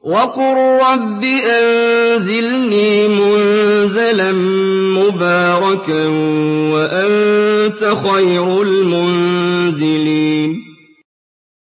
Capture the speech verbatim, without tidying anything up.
وَقُل رَّبِّ أَنزِلْنِي مُنزَلًا مُّبَارَكًا وَأَنتَ خَيْرُ الْمُنزِلِينَ